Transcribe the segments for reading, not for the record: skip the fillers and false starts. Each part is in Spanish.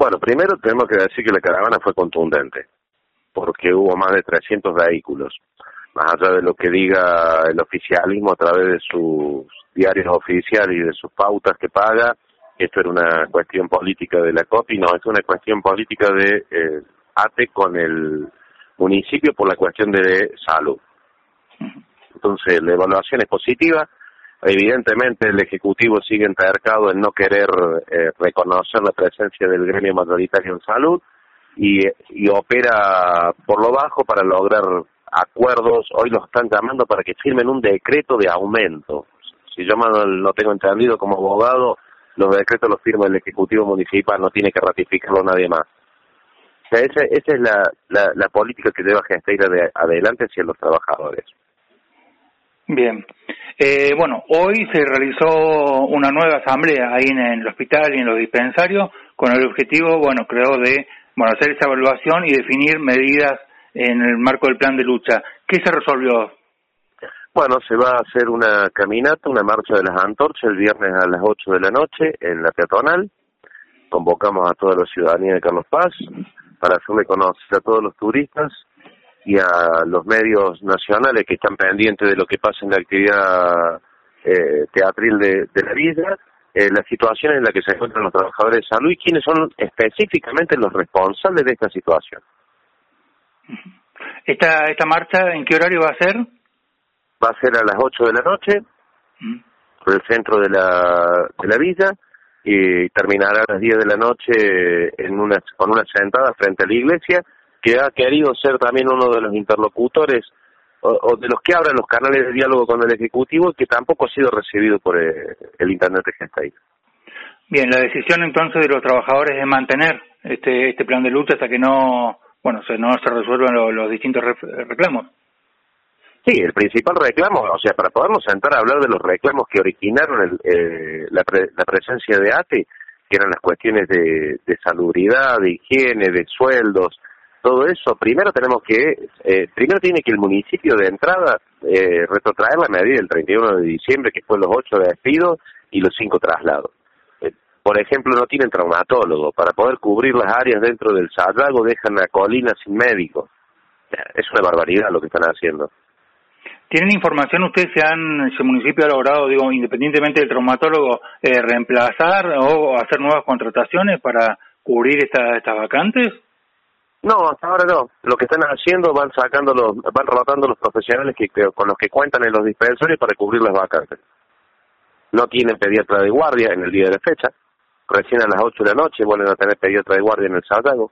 Bueno, primero tenemos que decir que la caravana fue contundente, porque hubo más de 300 vehículos. Más allá de lo que diga el oficialismo a través de sus diarios oficiales y de sus pautas que paga, esto era una cuestión política de la COPI, no, es una cuestión política de ATE con el municipio por la cuestión de salud. Entonces, la evaluación es positiva. Evidentemente, el Ejecutivo sigue entercado en no querer reconocer la presencia del gremio mayoritario en salud y opera por lo bajo para lograr acuerdos. Hoy los están llamando para que firmen un decreto de aumento. Si yo mal no tengo entendido como abogado, los decretos los firma el Ejecutivo Municipal, no tiene que ratificarlo nadie más. O sea, esa es la política que lleva Gesteira adelante hacia los trabajadores. Bien. Bueno, hoy se realizó una nueva asamblea ahí en el hospital y en los dispensarios con el objetivo, bueno, creo de hacer esa evaluación y definir medidas en el marco del plan de lucha. ¿Qué se resolvió? Bueno, se va a hacer una caminata, una marcha de las antorchas el viernes a las 8 de la noche en la peatonal. Convocamos a toda la ciudadanía de Carlos Paz para hacerle conocer a todos los turistas y a los medios nacionales que están pendientes de lo que pasa en la actividad teatril de la villa, la situación en la que se encuentran los trabajadores de salud y quiénes son específicamente los responsables de esta situación. ¿Esta marcha en qué horario va a ser? Va a ser a las 8 de la noche, por el centro de la villa, y terminará a las 10 de la noche con una sentada frente a la iglesia, que ha querido ser también uno de los interlocutores o de los que abran los canales de diálogo con el Ejecutivo y que tampoco ha sido recibido por el intendente Gesteira. Bien, la decisión entonces de los trabajadores es mantener este plan de lucha hasta que no se resuelvan los distintos reclamos. Sí, el principal reclamo, o sea, para podernos sentar a hablar de los reclamos que originaron la presencia de ATE, que eran las cuestiones de salubridad, de higiene, de sueldos, todo eso, primero tiene que el municipio de entrada retrotraer la medida del 31 de diciembre, que fue los 8 despidos y los 5 traslados. Por ejemplo, no tienen traumatólogo. Para poder cubrir las áreas dentro del Sayago dejan a Colina sin médico. Es una barbaridad lo que están haciendo. ¿Tienen información ustedes si el municipio ha logrado, independientemente del traumatólogo, reemplazar o hacer nuevas contrataciones para cubrir estas vacantes? No, hasta ahora no. Lo que están haciendo van rotando los profesionales con los que cuentan en los dispensarios para cubrir las vacantes. No tienen pediatra de guardia en el día de la fecha. Recién a las 8 de la noche vuelven a tener pediatra de guardia en el Sayago.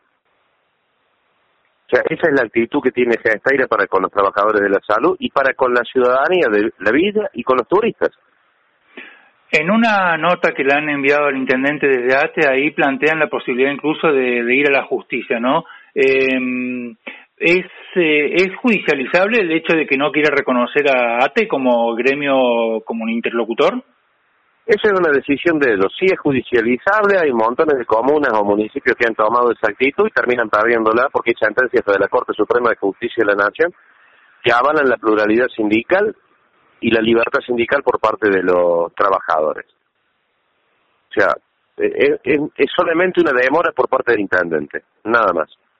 O sea, esa es la actitud que tiene Gesteira para con los trabajadores de la salud y para con la ciudadanía de la villa y con los turistas. En una nota que le han enviado al intendente desde ATE, ahí plantean la posibilidad incluso de ir a la justicia, ¿no? ¿Es judicializable el hecho de que no quiera reconocer a ATE como gremio, como un interlocutor? Esa es una decisión de ellos. Sí es judicializable, hay montones de comunas o municipios que han tomado esa actitud y terminan perdiéndola porque hay sentencias de la Corte Suprema de Justicia de la Nación que avalan la pluralidad sindical y la libertad sindical por parte de los trabajadores. O sea, es solamente una demora por parte del intendente, nada más.